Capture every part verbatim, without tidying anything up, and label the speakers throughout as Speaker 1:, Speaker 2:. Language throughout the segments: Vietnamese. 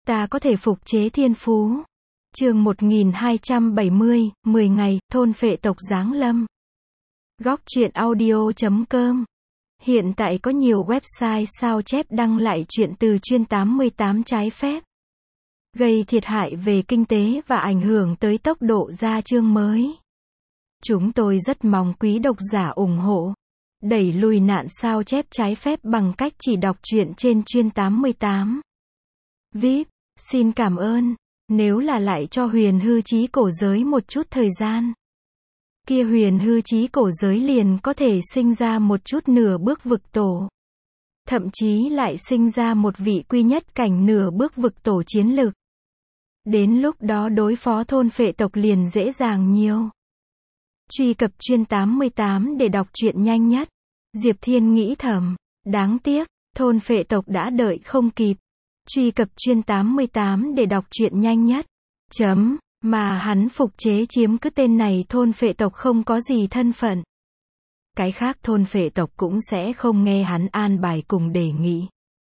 Speaker 1: ta có thể phục chế thiên phú. Chương một nghìn hai trăm bảy mươi, mười ngày, thôn phệ tộc giáng lâm. Góc truyện audio chấm com. Hiện tại có nhiều website sao chép đăng lại truyện từ chuyên tám mươi tám trái phép, gây thiệt hại về kinh tế và ảnh hưởng tới tốc độ ra chương mới. Chúng tôi rất mong quý độc giả ủng hộ, đẩy lùi nạn sao chép trái phép bằng cách chỉ đọc truyện trên chuyên tám mươi tám. vê i pê, xin cảm ơn. Nếu là lại cho huyền hư chí cổ giới một chút thời gian, kia huyền hư chí cổ giới liền có thể sinh ra một chút nửa bước vực tổ. Thậm chí lại sinh ra một vị quy nhất cảnh nửa bước vực tổ chiến lực. Đến lúc đó đối phó thôn phệ tộc liền dễ dàng nhiều. Truy cập chuyên tám mươi tám để đọc truyện nhanh nhất. Diệp Thiên nghĩ thầm, đáng tiếc, thôn phệ tộc đã đợi không kịp. Truy cập chuyên tám mươi tám để đọc truyện nhanh nhất. Chấm, mà hắn phục chế chiếm cứ tên này thôn phệ tộc không có gì thân phận. Cái khác thôn phệ tộc cũng sẽ không nghe hắn an bài cùng đề nghị.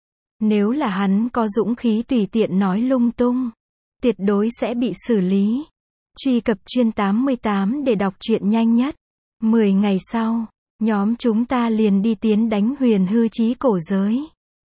Speaker 1: Nếu là hắn có dũng khí tùy tiện nói lung tung, tuyệt đối sẽ bị xử lý. Truy cập chuyên tám mươi tám để đọc truyện nhanh nhất. mười ngày sau, nhóm chúng ta liền đi tiến đánh huyền hư chí cổ giới.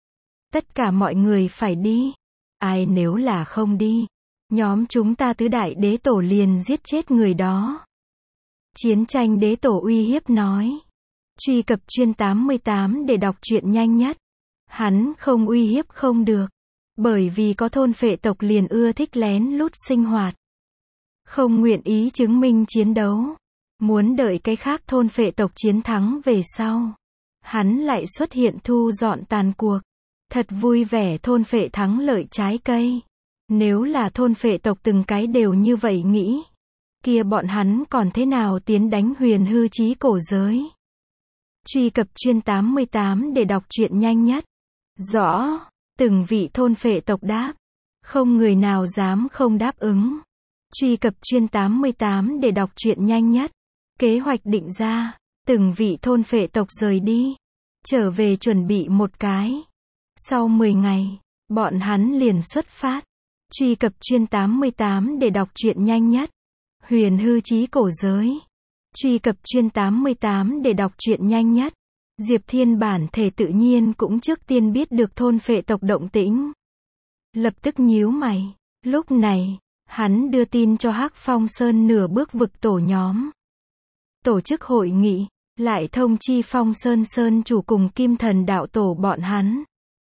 Speaker 1: Tất cả mọi người phải đi. Ai nếu là không đi, nhóm chúng ta tứ đại đế tổ liền giết chết người đó. Chiến tranh đế tổ uy hiếp nói. Truy cập chuyên tám mươi tám để đọc truyện nhanh nhất. Hắn không uy hiếp không được. Bởi vì có thôn phệ tộc liền ưa thích lén lút sinh hoạt. Không nguyện ý chứng minh chiến đấu. Muốn đợi cái khác thôn phệ tộc chiến thắng về sau, hắn lại xuất hiện thu dọn tàn cuộc. Thật vui vẻ thôn phệ thắng lợi trái cây. Nếu là thôn phệ tộc từng cái đều như vậy nghĩ, kia bọn hắn còn thế nào tiến đánh huyền hư chí cổ giới. Truy cập chuyên tám mươi tám để đọc truyện nhanh nhất. Rõ, từng vị thôn phệ tộc đáp. Không người nào dám không đáp ứng. Truy cập chuyên tám mươi tám để đọc truyện nhanh nhất. Kế hoạch định ra, từng vị thôn phệ tộc rời đi. Trở về chuẩn bị một cái. Sau mười ngày, bọn hắn liền xuất phát. Truy cập chuyên tám mươi tám để đọc truyện nhanh nhất. Huyền hư chí cổ giới. Truy cập chuyên tám mươi tám để đọc truyện nhanh nhất. Diệp Thiên bản thể tự nhiên cũng trước tiên biết được thôn phệ tộc động tĩnh. Lập tức nhíu mày. Lúc này, hắn đưa tin cho Hắc Phong Sơn nửa bước vực tổ nhóm. Tổ chức hội nghị, lại thông chi Phong Sơn Sơn chủ cùng Kim Thần đạo tổ bọn hắn.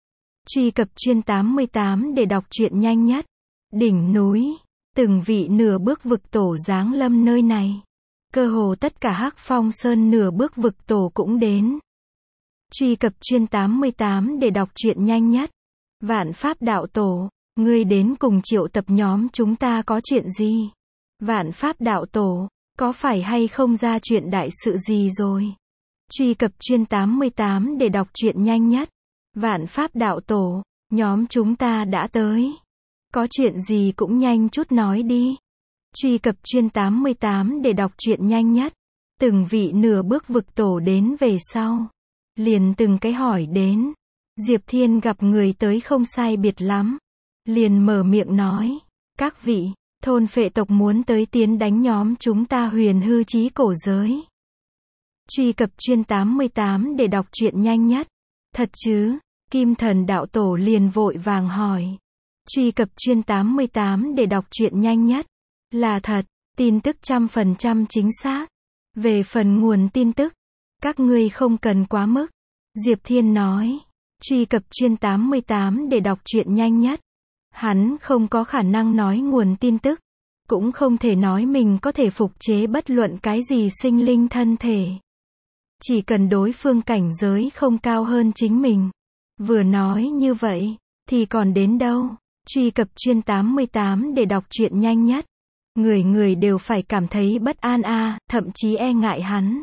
Speaker 1: Truy cập chuyên tám mươi tám để đọc truyện nhanh nhất. Đỉnh núi, từng vị nửa bước vực tổ giáng lâm nơi này. Cơ hồ tất cả Hắc Phong Sơn nửa bước vực tổ cũng đến. Truy cập chuyên tám mươi tám để đọc truyện nhanh nhất. Vạn Pháp đạo tổ, ngươi đến cùng triệu tập nhóm chúng ta có chuyện gì? Vạn Pháp đạo tổ, có phải hay không ra chuyện đại sự gì rồi? Truy cập chuyên tám mươi tám để đọc truyện nhanh nhất. Vạn Pháp đạo tổ, nhóm chúng ta đã tới. Có chuyện gì cũng nhanh chút nói đi. Truy cập chuyên tám mươi tám để đọc truyện nhanh nhất. Từng vị nửa bước vực tổ đến về sau, liền từng cái hỏi đến. Diệp Thiên gặp người tới không sai biệt lắm, liền mở miệng nói. Các vị, thôn phệ tộc muốn tới tiến đánh nhóm chúng ta huyền hư chí cổ giới. Truy cập chuyên tám mươi tám để đọc truyện nhanh nhất. Thật chứ? Kim Thần đạo tổ liền vội vàng hỏi. Truy cập chuyên tám mươi tám để đọc truyện nhanh nhất. Là thật, tin tức trăm phần trăm chính xác. Về phần nguồn tin tức, các ngươi không cần quá mức. Diệp Thiên nói. Truy cập chuyên tám mươi tám để đọc truyện nhanh nhất. Hắn không có khả năng nói nguồn tin tức, cũng không thể nói mình có thể phục chế bất luận cái gì sinh linh thân thể. Chỉ cần đối phương cảnh giới không cao hơn chính mình. Vừa nói như vậy, thì còn đến đâu. Truy cập chuyên tám mươi tám để đọc truyện nhanh nhất. Người người đều phải cảm thấy bất an a, à, thậm chí e ngại hắn.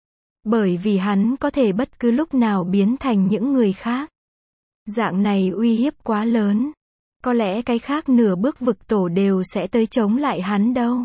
Speaker 1: Bởi vì hắn có thể bất cứ lúc nào biến thành những người khác. Dạng này uy hiếp quá lớn. Có lẽ cái khác nửa bước vực tổ đều sẽ tới chống lại hắn đâu.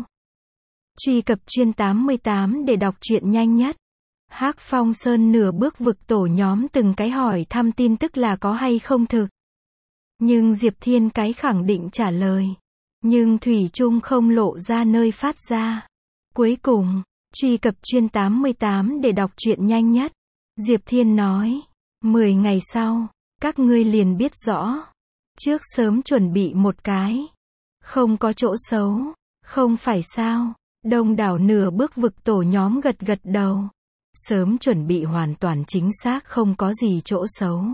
Speaker 1: Truy cập chuyên tám mươi tám để đọc truyện nhanh nhất. Hắc Phong Sơn nửa bước vực tổ nhóm từng cái hỏi thăm tin tức là có hay không thực. Nhưng Diệp Thiên cái khẳng định trả lời. Nhưng thủy chung không lộ ra nơi phát ra. Cuối cùng, truy cập chuyên tám mươi tám để đọc truyện nhanh nhất. Diệp Thiên nói. Mười ngày sau, các ngươi liền biết rõ. Trước sớm chuẩn bị một cái. Không có chỗ xấu. Không phải sao. Đông đảo nửa bước vực tổ nhóm gật gật đầu. Sớm chuẩn bị hoàn toàn chính xác, không có gì chỗ xấu.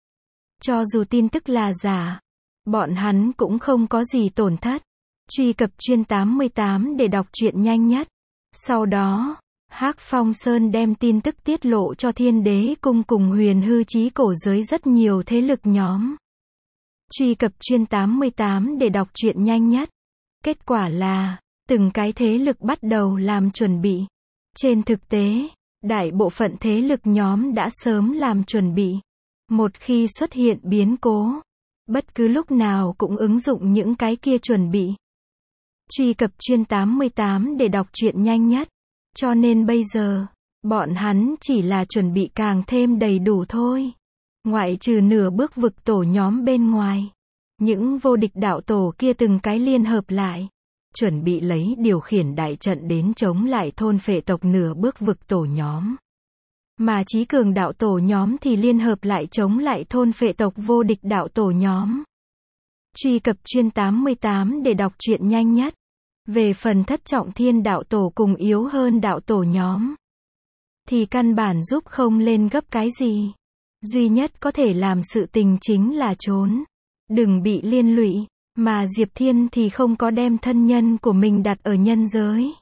Speaker 1: Cho dù tin tức là giả, bọn hắn cũng không có gì tổn thất. Truy cập chuyên tám mươi tám để đọc truyện nhanh nhất. Sau đó, Hắc Phong Sơn đem tin tức tiết lộ cho Thiên Đế Cung cùng Huyền Hư Chí Cổ giới rất nhiều thế lực nhóm. Truy cập chuyên tám mươi tám để đọc truyện nhanh nhất. Kết quả là, từng cái thế lực bắt đầu làm chuẩn bị. Trên thực tế, đại bộ phận thế lực nhóm đã sớm làm chuẩn bị. Một khi xuất hiện biến cố, bất cứ lúc nào cũng ứng dụng những cái kia chuẩn bị. Truy cập chuyên tám mươi tám để đọc truyện nhanh nhất. Cho nên bây giờ, bọn hắn chỉ là chuẩn bị càng thêm đầy đủ thôi. Ngoại trừ nửa bước vực tổ nhóm bên ngoài. Những vô địch đạo tổ kia từng cái liên hợp lại. Chuẩn bị lấy điều khiển đại trận đến chống lại thôn phệ tộc nửa bước vực tổ nhóm. Mà chí cường đạo tổ nhóm thì liên hợp lại chống lại thôn phệ tộc vô địch đạo tổ nhóm. Truy cập chuyên tám mươi tám để đọc truyện nhanh nhất. Về phần thất trọng thiên đạo tổ cùng yếu hơn đạo tổ nhóm, thì căn bản giúp không lên gấp cái gì. Duy nhất có thể làm sự tình chính là trốn. Đừng bị liên lụy. Mà Diệp Thiên thì không có đem thân nhân của mình đặt ở nhân giới,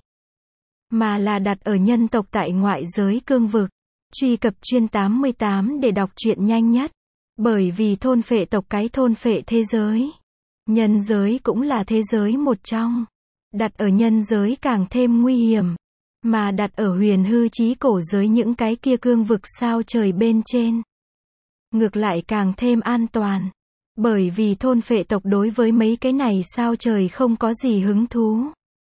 Speaker 1: mà là đặt ở nhân tộc tại ngoại giới cương vực. Truy cập chuyên tám mươi tám để đọc truyện nhanh nhất. Bởi vì thôn phệ tộc cái thôn phệ thế giới. Nhân giới cũng là thế giới một trong. Đặt ở nhân giới càng thêm nguy hiểm. Mà đặt ở Huyền Hư Chí Cổ giới những cái kia cương vực sao trời bên trên, ngược lại càng thêm an toàn. Bởi vì thôn phệ tộc đối với mấy cái này sao trời không có gì hứng thú.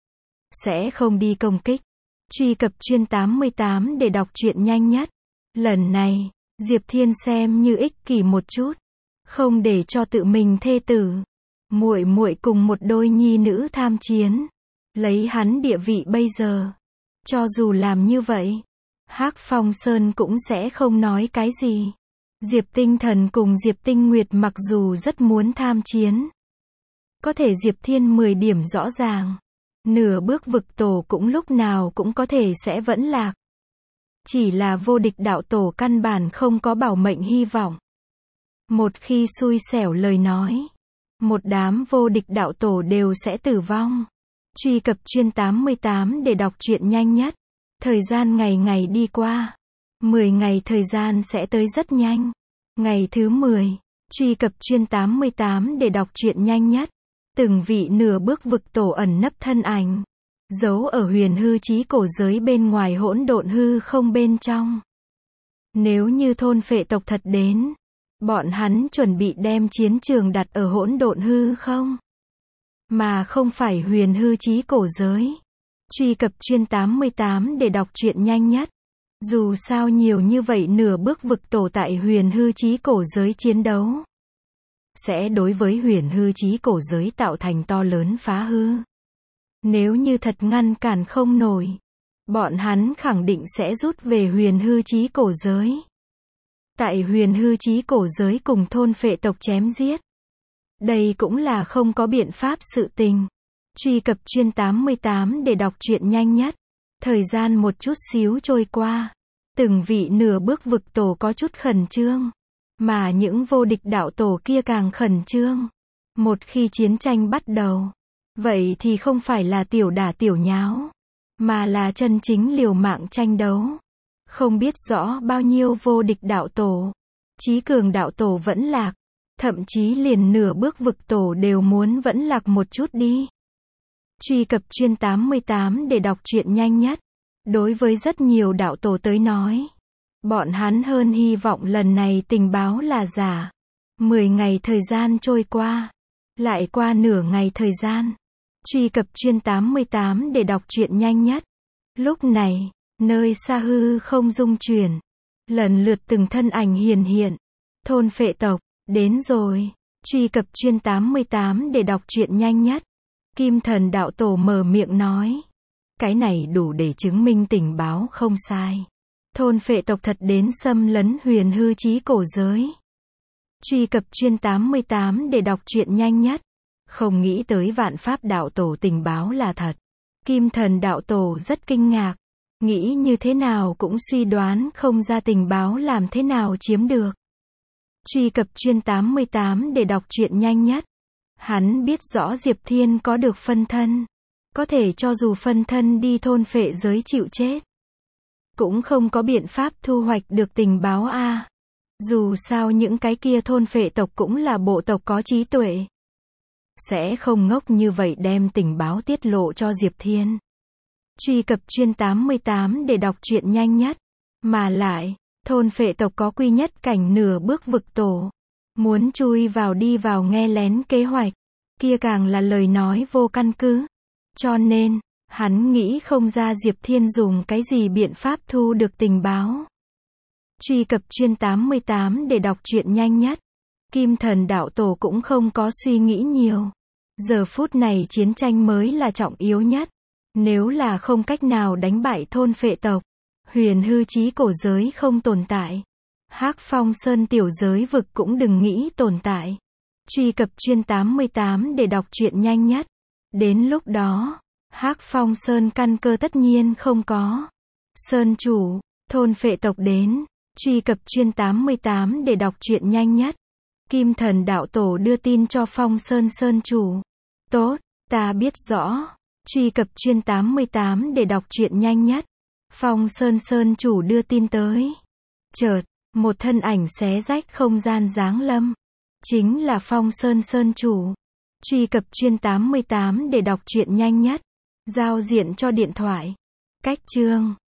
Speaker 1: Sẽ không đi công kích. Truy cập chuyên tám mươi tám để đọc truyện nhanh nhất. Lần này, Diệp Thiên xem như ích kỷ một chút. Không để cho tự mình thê tử, muội muội cùng một đôi nhi nữ tham chiến. Lấy hắn địa vị bây giờ. Cho dù làm như vậy, Hắc Phong Sơn cũng sẽ không nói cái gì. Diệp Tinh Thần cùng Diệp Tinh Nguyệt mặc dù rất muốn tham chiến. Có thể Diệp Thiên mười điểm rõ ràng. Nửa bước vực tổ cũng lúc nào cũng có thể sẽ vẫn lạc. Chỉ là vô địch đạo tổ căn bản không có bảo mệnh hy vọng. Một khi xui xẻo lời nói, một đám vô địch đạo tổ đều sẽ tử vong. Truy cập chuyên tám mươi tám để đọc truyện nhanh nhất. Thời gian ngày ngày đi qua. mười ngày thời gian sẽ tới rất nhanh. Ngày thứ mười, truy cập chuyên tám mươi tám để đọc truyện nhanh nhất. Từng vị nửa bước vực tổ ẩn nấp thân ảnh, giấu ở Huyền Hư Chí Cổ giới bên ngoài hỗn độn hư không bên trong. Nếu như thôn phệ tộc thật đến, bọn hắn chuẩn bị đem chiến trường đặt ở hỗn độn hư không, mà không phải Huyền Hư Chí Cổ giới. Truy cập chuyên tám mươi tám để đọc truyện nhanh nhất. Dù sao nhiều như vậy nửa bước vực tổ tại Huyền Hư Chí Cổ giới chiến đấu, sẽ đối với Huyền Hư Chí Cổ giới tạo thành to lớn phá hư. Nếu như thật ngăn cản không nổi, bọn hắn khẳng định sẽ rút về Huyền Hư Chí Cổ giới. Tại Huyền Hư Chí Cổ giới cùng thôn phệ tộc chém giết. Đây cũng là không có biện pháp sự tình. Truy cập chuyên tám mươi tám để đọc truyện nhanh nhất. Thời gian một chút xíu trôi qua. Từng vị nửa bước vực tổ có chút khẩn trương. Mà những vô địch đạo tổ kia càng khẩn trương. Một khi chiến tranh bắt đầu, vậy thì không phải là tiểu đả tiểu nháo, mà là chân chính liều mạng tranh đấu. Không biết rõ bao nhiêu vô địch đạo tổ, chí cường đạo tổ vẫn lạc. Thậm chí liền nửa bước vực tổ đều muốn vẫn lạc một chút đi. Truy cập chuyên tám mươi tám để đọc truyện nhanh nhất. Đối với rất nhiều đạo tổ tới nói, bọn hắn hơn hy vọng lần này tình báo là giả. Mười ngày thời gian trôi qua, lại qua nửa ngày thời gian. Truy cập chuyên tám mươi tám để đọc truyện nhanh nhất. Lúc này, nơi xa hư không rung chuyển, lần lượt từng thân ảnh hiển hiện. Thôn phệ tộc, đến rồi. Truy cập chuyên tám mươi tám để đọc truyện nhanh nhất. Kim Thần Đạo Tổ mở miệng nói. Cái này đủ để chứng minh tình báo không sai. Thôn phệ tộc thật đến xâm lấn huyền hư chí cổ giới. Truy cập chuyên tám mươi tám để đọc truyện nhanh nhất. Không nghĩ tới Vạn Pháp Đạo Tổ tình báo là thật. Kim Thần Đạo Tổ rất kinh ngạc. Nghĩ như thế nào cũng suy đoán không ra tình báo làm thế nào chiếm được. Truy cập chuyên tám mươi tám để đọc truyện nhanh nhất. Hắn biết rõ Diệp Thiên có được phân thân. Có thể cho dù phân thân đi thôn phệ giới chịu chết, cũng không có biện pháp thu hoạch được tình báo a. Dù sao những cái kia thôn phệ tộc cũng là bộ tộc có trí tuệ. Sẽ không ngốc như vậy đem tình báo tiết lộ cho Diệp Thiên. Truy cập chuyên tám mươi tám để đọc truyện nhanh nhất. Mà lại, thôn phệ tộc có quy nhất cảnh nửa bước vực tổ. Muốn chui vào đi vào nghe lén kế hoạch, kia càng là lời nói vô căn cứ. Cho nên, hắn nghĩ không ra Diệp Thiên dùng cái gì biện pháp thu được tình báo. Truy cập chuyên tám mươi tám để đọc truyện nhanh nhất. Kim Thần Đạo Tổ cũng không có suy nghĩ nhiều. Giờ phút này chiến tranh mới là trọng yếu nhất. Nếu là không cách nào đánh bại thôn phệ tộc, huyền hư chí cổ giới không tồn tại. Hắc Phong Sơn tiểu giới vực cũng đừng nghĩ tồn tại. Truy cập chuyên tám mươi tám để đọc truyện nhanh nhất. Đến lúc đó, Hắc Phong Sơn căn cơ tất nhiên không có. Sơn chủ, thôn phệ tộc đến. Truy cập chuyên tám mươi tám để đọc truyện nhanh nhất. Kim Thần Đạo Tổ đưa tin cho Phong Sơn Sơn chủ. Tốt, ta biết rõ. Truy cập chuyên tám mươi tám để đọc truyện nhanh nhất. Phong Sơn Sơn chủ đưa tin tới. Chợt, một thân ảnh xé rách không gian giáng lâm. Chính là Phong Sơn Sơn chủ. Truy cập chuyên tám mươi tám để đọc truyện nhanh nhất. Giao diện cho điện thoại. Cách chương